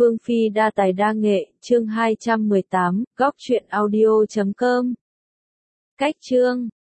Vương Phi đa tài đa nghệ, chương 218, góc truyện audio.com. Cách chương